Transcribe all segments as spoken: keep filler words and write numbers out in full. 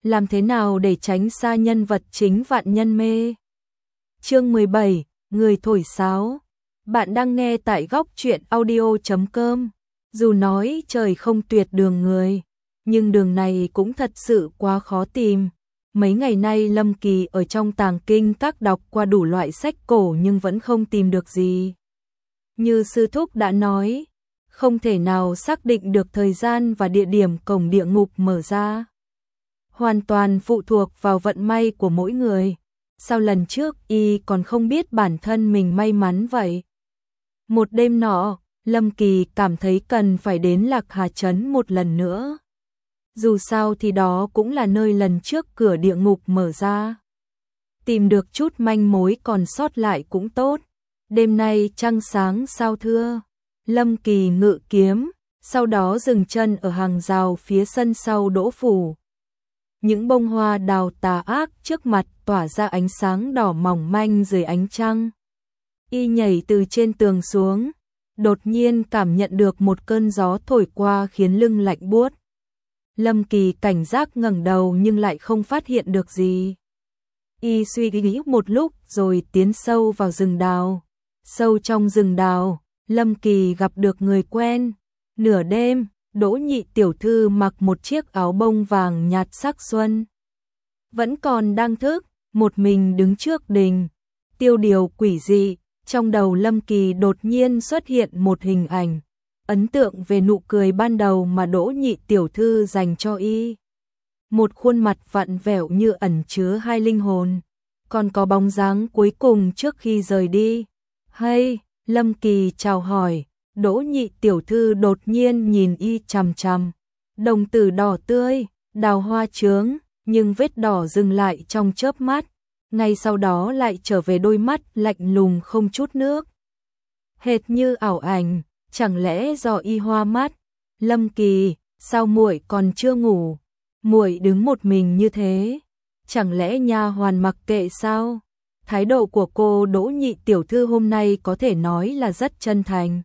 làm thế nào để tránh xa nhân vật chính vạn nhân mê. Chương mười bảy, người thổi sáo. Bạn đang nghe tại góc truyện audio chấm com. Dù nói trời không tuyệt đường người, nhưng đường này cũng thật sự quá khó tìm. Mấy ngày nay Lâm Kỳ ở trong tàng kinh các đọc qua đủ loại sách cổ nhưng vẫn không tìm được gì. Như sư thúc đã nói, không thể nào xác định được thời gian và địa điểm cổng địa ngục mở ra. Hoàn toàn phụ thuộc vào vận may của mỗi người. Sao lần trước y còn không biết bản thân mình may mắn vậy? Một đêm nọ, Lâm Kỳ cảm thấy cần phải đến Lạc Hà Trấn một lần nữa. Dù sao thì đó cũng là nơi lần trước cửa địa ngục mở ra. Tìm được chút manh mối còn sót lại cũng tốt. Đêm nay trăng sáng sao thưa. Lâm Kỳ ngự kiếm, sau đó dừng chân ở hàng rào phía sân sau Đỗ phủ. Những bông hoa đào tà ác trước mặt tỏa ra ánh sáng đỏ mỏng manh dưới ánh trăng. Y nhảy từ trên tường xuống, đột nhiên cảm nhận được một cơn gió thổi qua khiến lưng lạnh buốt. Lâm Kỳ cảnh giác ngẩng đầu nhưng lại không phát hiện được gì. Y suy nghĩ một lúc rồi tiến sâu vào rừng đào. Sâu trong rừng đào, Lâm Kỳ gặp được người quen. Nửa đêm, Đỗ Nhị tiểu thư mặc một chiếc áo bông vàng nhạt sắc xuân. Vẫn còn đang thức, một mình đứng trước đình. Tiêu điều quỷ dị, trong đầu Lâm Kỳ đột nhiên xuất hiện một hình ảnh. Ấn tượng về nụ cười ban đầu mà Đỗ Nhị tiểu thư dành cho y. Một khuôn mặt vặn vẹo như ẩn chứa hai linh hồn. Còn có bóng dáng cuối cùng trước khi rời đi. Hay, Lâm Kỳ chào hỏi. Đỗ Nhị tiểu thư đột nhiên nhìn y chằm chằm. Đồng tử đỏ tươi, đào hoa chướng, nhưng vết đỏ dừng lại trong chớp mắt. Ngay sau đó lại trở về đôi mắt lạnh lùng không chút nước. Hệt như ảo ảnh, chẳng lẽ do y hoa mắt? Lâm Kỳ, sao muội còn chưa ngủ? Muội đứng một mình như thế, chẳng lẽ nha hoàn mặc kệ sao? Thái độ của cô Đỗ Nhị tiểu thư hôm nay có thể nói là rất chân thành.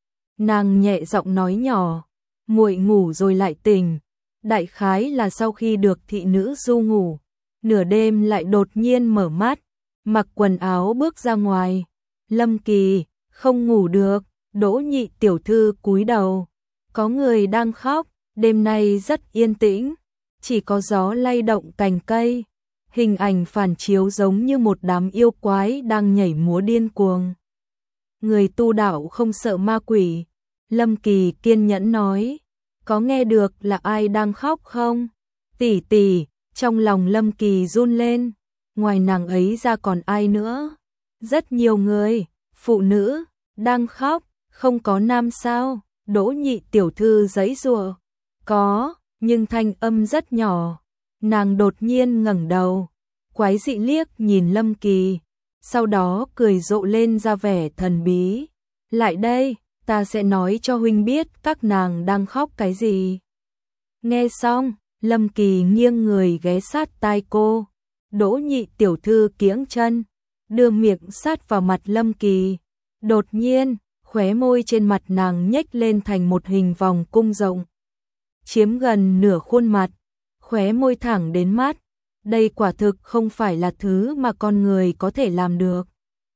Nàng nhẹ giọng nói nhỏ, muội ngủ rồi lại tỉnh, đại khái là sau khi được thị nữ du ngủ, nửa đêm lại đột nhiên mở mắt, mặc quần áo bước ra ngoài. Lâm Kỳ, không ngủ được. Đỗ Nhị tiểu thư cúi đầu, có người đang khóc, đêm nay rất yên tĩnh, chỉ có gió lay động cành cây, hình ảnh phản chiếu giống như một đám yêu quái đang nhảy múa điên cuồng. Người tu đạo không sợ ma quỷ. Lâm Kỳ kiên nhẫn nói, có nghe được là ai đang khóc không? Tỷ tỷ, trong lòng Lâm Kỳ run lên, ngoài nàng ấy ra còn ai nữa? Rất nhiều người, phụ nữ, đang khóc, không có nam sao? Đỗ Nhị tiểu thư giãy giụa, có, nhưng thanh âm rất nhỏ. Nàng đột nhiên ngẩng đầu, quái dị liếc nhìn Lâm Kỳ, sau đó cười rộ lên ra vẻ thần bí. Lại đây, ta sẽ nói cho huynh biết các nàng đang khóc cái gì. Nghe xong, Lâm Kỳ nghiêng người ghé sát tai cô. Đỗ Nhị tiểu thư kiễng chân, đưa miệng sát vào mặt Lâm Kỳ. Đột nhiên, khóe môi trên mặt nàng nhếch lên thành một hình vòng cung rộng, chiếm gần nửa khuôn mặt, khóe môi thẳng đến mắt. Đây quả thực không phải là thứ mà con người có thể làm được.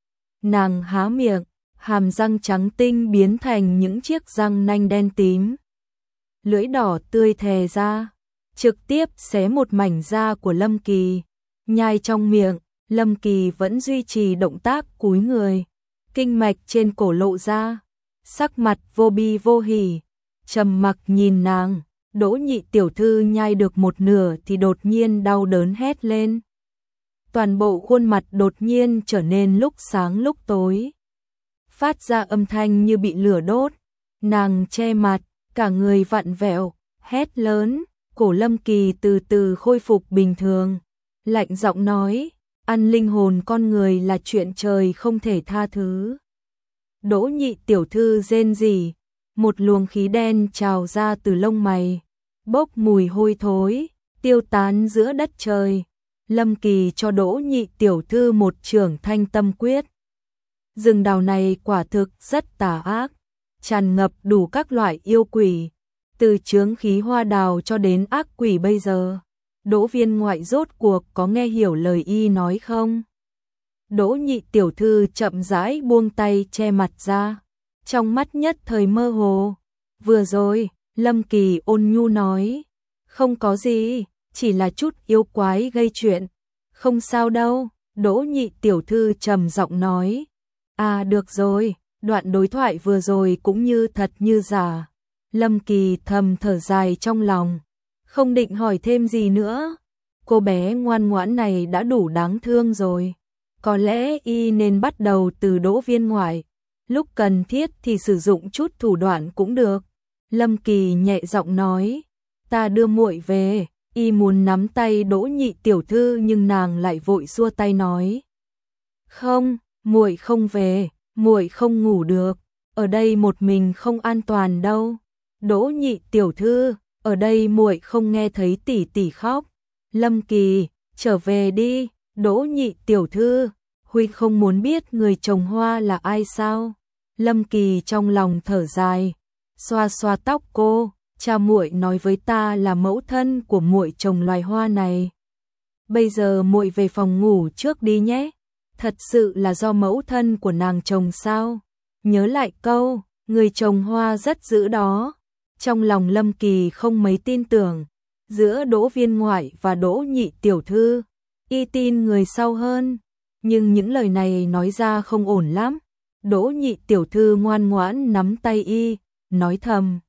Nàng há miệng, hàm răng trắng tinh biến thành những chiếc răng nanh đen tím. Lưỡi đỏ tươi thè ra, trực tiếp xé một mảnh da của Lâm Kỳ. Nhai trong miệng, Lâm Kỳ vẫn duy trì động tác cúi người. Kinh mạch trên cổ lộ ra, sắc mặt vô bi vô hỉ, trầm mặc nhìn nàng. Đỗ Nhị tiểu thư nhai được một nửa thì đột nhiên đau đớn hét lên. Toàn bộ khuôn mặt đột nhiên trở nên lúc sáng lúc tối, phát ra âm thanh như bị lửa đốt. Nàng che mặt, cả người vặn vẹo, hét lớn. Cổ Lâm Kỳ từ từ khôi phục bình thường, lạnh giọng nói, ăn linh hồn con người là chuyện trời không thể tha thứ. Đỗ Nhị tiểu thư rên rỉ, một luồng khí đen trào ra từ lông mày, bốc mùi hôi thối, tiêu tán giữa đất trời. Lâm Kỳ cho Đỗ Nhị tiểu thư một chưởng Thanh Tâm Quyết. Rừng đào này quả thực rất tà ác, tràn ngập đủ các loại yêu quỷ, từ chướng khí hoa đào cho đến ác quỷ bây giờ. Đỗ Viên Ngoại rốt cuộc có nghe hiểu lời y nói không? Đỗ Nhị tiểu thư chậm rãi buông tay che mặt ra, trong mắt nhất thời mơ hồ. Vừa rồi, Lâm Kỳ ôn nhu nói, không có gì, chỉ là chút yêu quái gây chuyện. Không sao đâu, Đỗ Nhị tiểu thư trầm giọng nói. À được rồi, đoạn đối thoại vừa rồi cũng như thật như giả. Lâm Kỳ thầm thở dài trong lòng, không định hỏi thêm gì nữa. Cô bé ngoan ngoãn này đã đủ đáng thương rồi. Có lẽ y nên bắt đầu từ Đỗ Viên Ngoại, lúc cần thiết thì sử dụng chút thủ đoạn cũng được. Lâm Kỳ nhẹ giọng nói, ta đưa muội về. Y muốn nắm tay Đỗ Nhị tiểu thư nhưng nàng lại vội xua tay nói, không, muội không về, muội không ngủ được, ở đây một mình không an toàn đâu. Đỗ Nhị tiểu thư, ở đây muội không nghe thấy tỷ tỷ khóc. Lâm Kỳ, trở về đi. Đỗ Nhị tiểu thư, huynh không muốn biết người trồng hoa là ai sao? Lâm Kỳ trong lòng thở dài, xoa xoa tóc cô, cha muội nói với ta là mẫu thân của muội trồng loài hoa này. Bây giờ muội về phòng ngủ trước đi nhé. Thật sự là do mẫu thân của nàng trồng sao? Nhớ lại câu, người trồng hoa rất dữ đó. Trong lòng Lâm Kỳ không mấy tin tưởng, giữa Đỗ Viên Ngoại và Đỗ Nhị tiểu thư, y tin người sau hơn, nhưng những lời này nói ra không ổn lắm. Đỗ Nhị tiểu thư ngoan ngoãn nắm tay y, nói thầm,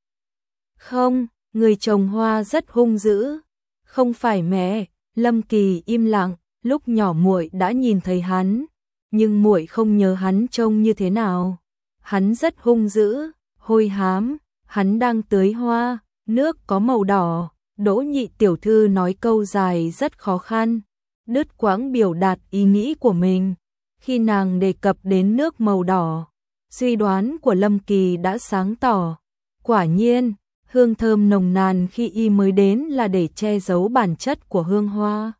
không, người trồng hoa rất hung dữ. Không phải mẹ. Lâm Kỳ im lặng, lúc nhỏ muội đã nhìn thấy hắn, nhưng muội không nhớ hắn trông như thế nào. Hắn rất hung dữ, hôi hám, hắn đang tưới hoa, nước có màu đỏ. Đỗ Nhị tiểu thư nói câu dài rất khó khăn, đứt quãng biểu đạt ý nghĩ của mình. Khi nàng đề cập đến nước màu đỏ, suy đoán của Lâm Kỳ đã sáng tỏ. Quả nhiên, hương thơm nồng nàn khi y mới đến là để che giấu bản chất của hương hoa.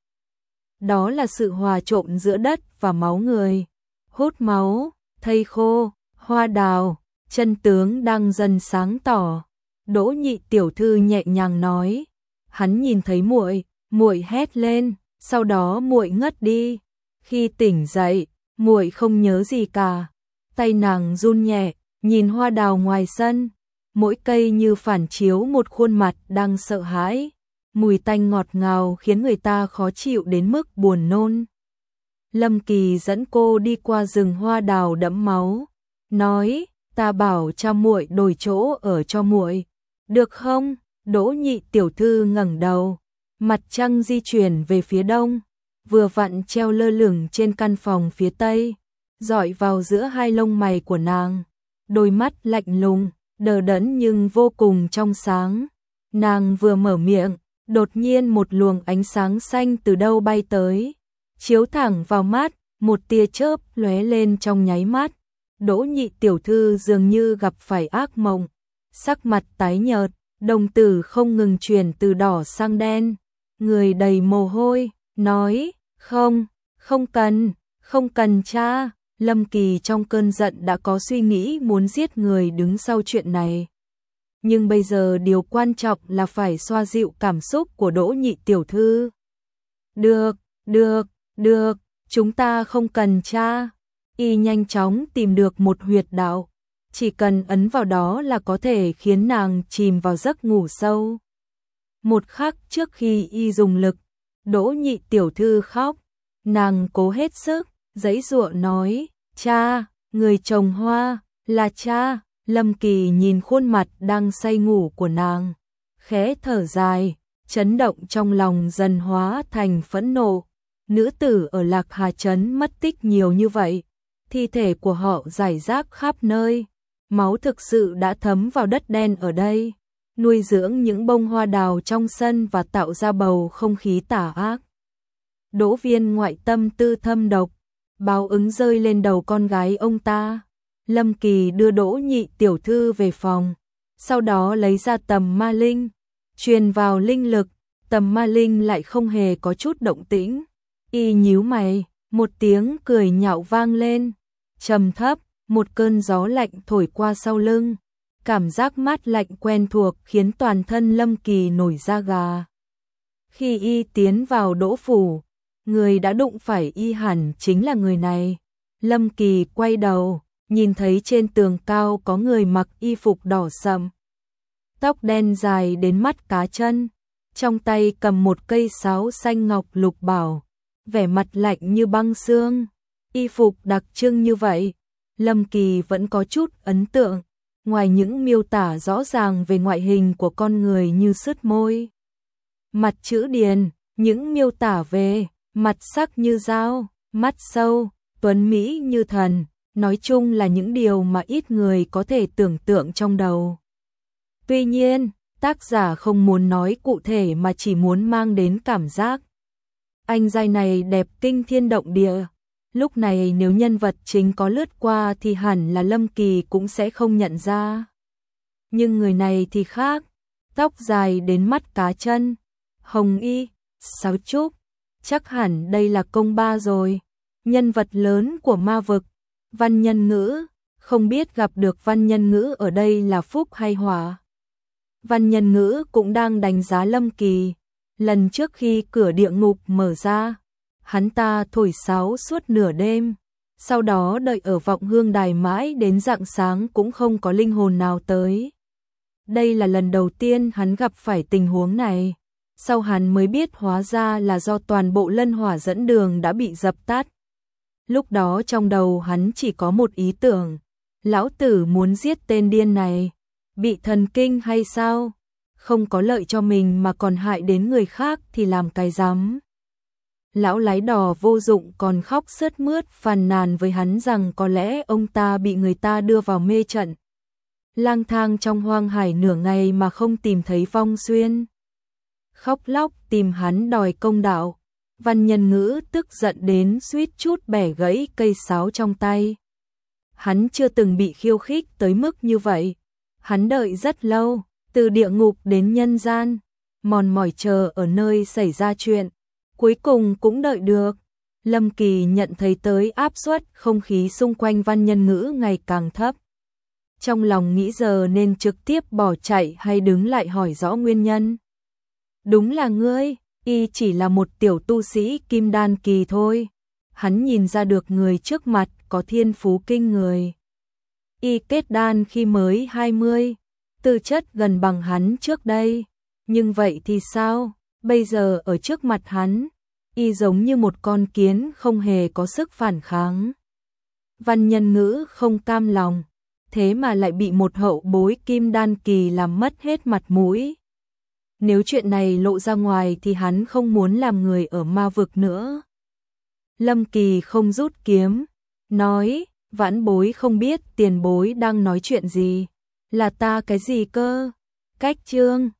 Đó là sự hòa trộn giữa đất và máu người. Hút máu, thây khô, hoa đào, chân tướng đang dần sáng tỏ. Đỗ Nhị tiểu thư nhẹ nhàng nói, hắn nhìn thấy muội, muội hét lên, sau đó muội ngất đi. Khi tỉnh dậy, muội không nhớ gì cả. Tay nàng run nhẹ, nhìn hoa đào ngoài sân, mỗi cây như phản chiếu một khuôn mặt đang sợ hãi. Mùi tanh ngọt ngào khiến người ta khó chịu đến mức buồn nôn. Lâm Kỳ dẫn cô đi qua rừng hoa đào đẫm máu, nói, ta bảo cha muội đổi chỗ ở cho muội, được không? Đỗ Nhị tiểu thư ngẩng đầu, mặt trăng di chuyển về phía đông, vừa vặn treo lơ lửng trên căn phòng phía tây, dọi vào giữa hai lông mày của nàng, đôi mắt lạnh lùng, đờ đẫn nhưng vô cùng trong sáng. Nàng vừa mở miệng, đột nhiên một luồng ánh sáng xanh từ đâu bay tới, chiếu thẳng vào mắt, một tia chớp lóe lên trong nháy mắt. Đỗ Nhị tiểu thư dường như gặp phải ác mộng, sắc mặt tái nhợt, đồng tử không ngừng chuyển từ đỏ sang đen, người đầy mồ hôi, nói, không, không cần, không cần cha. Lâm Kỳ trong cơn giận đã có suy nghĩ muốn giết người đứng sau chuyện này. Nhưng bây giờ điều quan trọng là phải xoa dịu cảm xúc của Đỗ Nhị tiểu thư. Được, được, được, chúng ta không cần cha. Y nhanh chóng tìm được một huyệt đạo, chỉ cần ấn vào đó là có thể khiến nàng chìm vào giấc ngủ sâu. Một khắc trước khi y dùng lực, Đỗ Nhị tiểu thư khóc, nàng cố hết sức, giãy giụa nói, cha, người trồng hoa, là cha. Lâm Kỳ nhìn khuôn mặt đang say ngủ của nàng, khẽ thở dài, chấn động trong lòng dần hóa thành phẫn nộ. Nữ tử ở Lạc Hà Trấn mất tích nhiều như vậy, thi thể của họ rải rác khắp nơi, máu thực sự đã thấm vào đất đen ở đây, nuôi dưỡng những bông hoa đào trong sân và tạo ra bầu không khí tà ác. Đỗ Viên Ngoại tâm tư thâm độc, báo ứng rơi lên đầu con gái ông ta. Lâm Kỳ đưa Đỗ Nhị tiểu thư về phòng, sau đó lấy ra tầm ma linh, truyền vào linh lực, tầm ma linh lại không hề có chút động tĩnh. Y nhíu mày, một tiếng cười nhạo vang lên, trầm thấp, một cơn gió lạnh thổi qua sau lưng, cảm giác mát lạnh quen thuộc khiến toàn thân Lâm Kỳ nổi da gà. Khi y tiến vào Đỗ phủ, người đã đụng phải y hẳn chính là người này. Lâm Kỳ quay đầu, nhìn thấy trên tường cao có người mặc y phục đỏ sậm, tóc đen dài đến mắt cá chân, trong tay cầm một cây sáo xanh ngọc lục bảo, vẻ mặt lạnh như băng xương. Y phục đặc trưng như vậy, Lâm Kỳ vẫn có chút ấn tượng, ngoài những miêu tả rõ ràng về ngoại hình của con người như sứt môi, mặt chữ điền, những miêu tả về mặt sắc như dao, mắt sâu, tuấn mỹ như thần, nói chung là những điều mà ít người có thể tưởng tượng trong đầu. Tuy nhiên, tác giả không muốn nói cụ thể mà chỉ muốn mang đến cảm giác anh giai này đẹp kinh thiên động địa. Lúc này nếu nhân vật chính có lướt qua thì hẳn là Lâm Kỳ cũng sẽ không nhận ra. Nhưng người này thì khác, tóc dài đến mắt cá chân, hồng y, sáo trúc, chắc hẳn đây là công ba rồi, nhân vật lớn của ma vực. Văn Nhân Ngữ, không biết gặp được Văn Nhân Ngữ ở đây là phúc hay họa. Văn Nhân Ngữ cũng đang đánh giá Lâm Kỳ. Lần trước khi cửa địa ngục mở ra, hắn ta thổi sáo suốt nửa đêm, sau đó đợi ở vọng hương đài mãi đến rạng sáng cũng không có linh hồn nào tới. Đây là lần đầu tiên hắn gặp phải tình huống này, sau hắn mới biết hóa ra là do toàn bộ lân hỏa dẫn đường đã bị dập tắt. Lúc đó trong đầu hắn chỉ có một ý tưởng, lão tử muốn giết tên điên này, bị thần kinh hay sao? Không có lợi cho mình mà còn hại đến người khác thì làm cái rắm. Lão lái đò vô dụng còn khóc sướt mướt phàn nàn với hắn rằng có lẽ ông ta bị người ta đưa vào mê trận. Lang thang trong hoang hải nửa ngày mà không tìm thấy Phong Xuyên. Khóc lóc tìm hắn đòi công đạo. Văn Nhân Ngữ tức giận đến suýt chút bẻ gãy cây sáo trong tay. Hắn chưa từng bị khiêu khích tới mức như vậy. Hắn đợi rất lâu, từ địa ngục đến nhân gian, mòn mỏi chờ ở nơi xảy ra chuyện, cuối cùng cũng đợi được. Lâm Kỳ nhận thấy tới áp suất không khí xung quanh Văn Nhân Ngữ ngày càng thấp. Trong lòng nghĩ giờ nên trực tiếp bỏ chạy hay đứng lại hỏi rõ nguyên nhân. Đúng là ngươi, y chỉ là một tiểu tu sĩ kim đan kỳ thôi. Hắn nhìn ra được người trước mặt có thiên phú kinh người. Y kết đan khi mới hai mươi, tư chất gần bằng hắn trước đây. Nhưng vậy thì sao? Bây giờ ở trước mặt hắn, y giống như một con kiến không hề có sức phản kháng. Văn Nhân Ngữ không cam lòng, thế mà lại bị một hậu bối kim đan kỳ làm mất hết mặt mũi. Nếu chuyện này lộ ra ngoài thì hắn không muốn làm người ở ma vực nữa. Lâm Kỳ không rút kiếm, nói, vãn bối không biết tiền bối đang nói chuyện gì. Là ta cái gì cơ? Cách chương